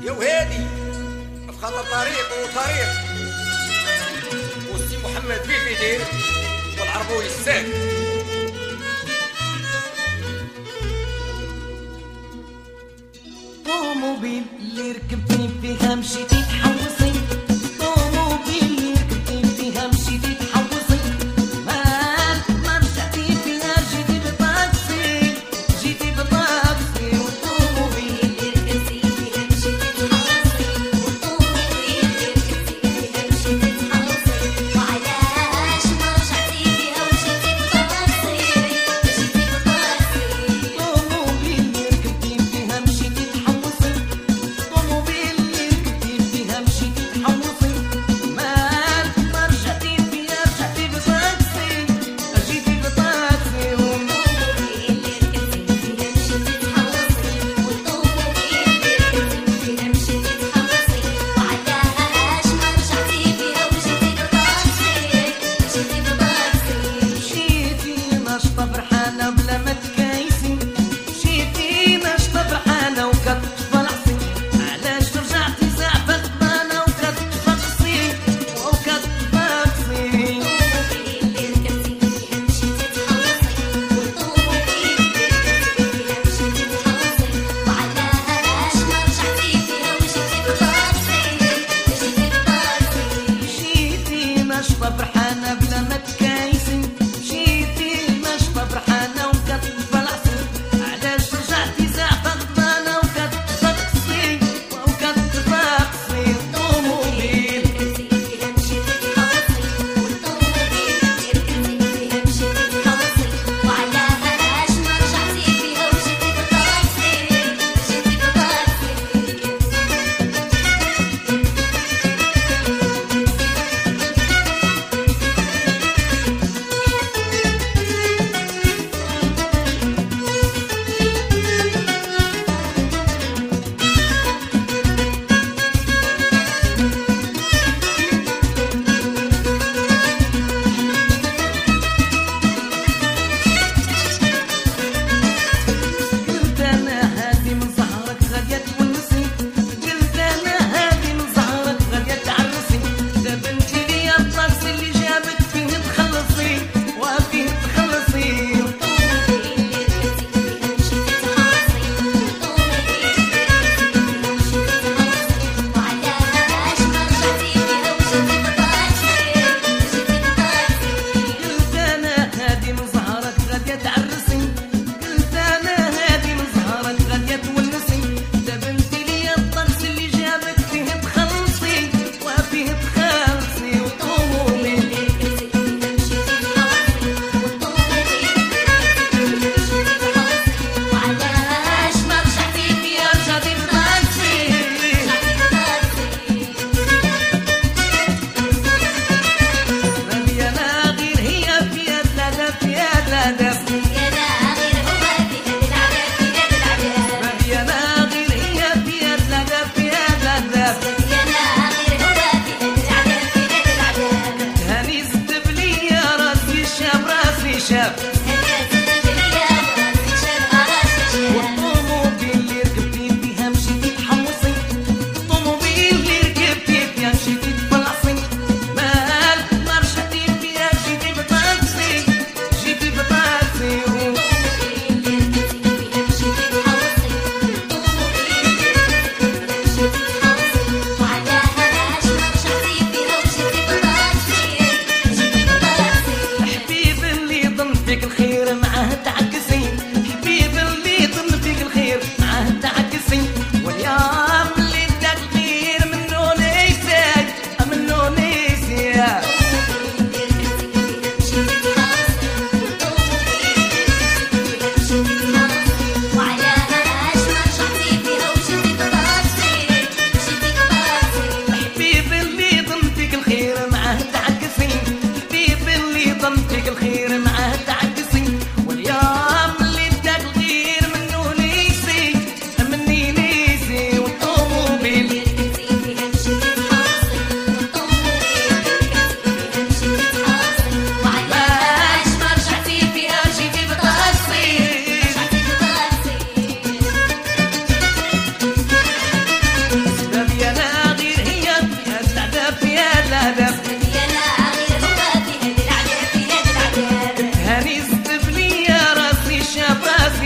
يا وهادي بخطر طريق وطريق والسي محمد بيدير والعربوي الساك. طوموبيل اللي ركبتي فيها مشيتي تحوصي، طوموبيل اللي ركبتي فيها مشيتي تحوصي، ما رجعتي فيها جيتي بطاكسي، جيتي بطاكسي. والطوموبيل اللي ركبتي فيها مشيتي تحوصي، والطوموبيل اللي ركبتي فيها مشيتي تحوصي، وعلاش ما رجعتي فيها وجيتي بطاكسي، جيتي بطاكسي. طوموبيل اللي ركبتي فيها مشيتي تحوصي، طوموبيل اللي ركبتي فيها مشيتي تحوصي، ما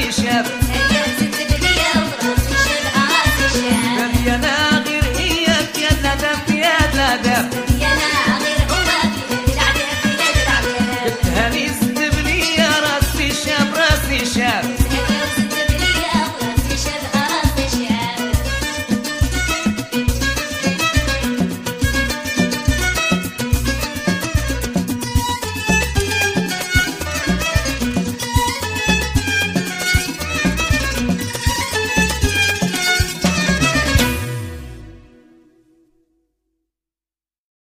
شاب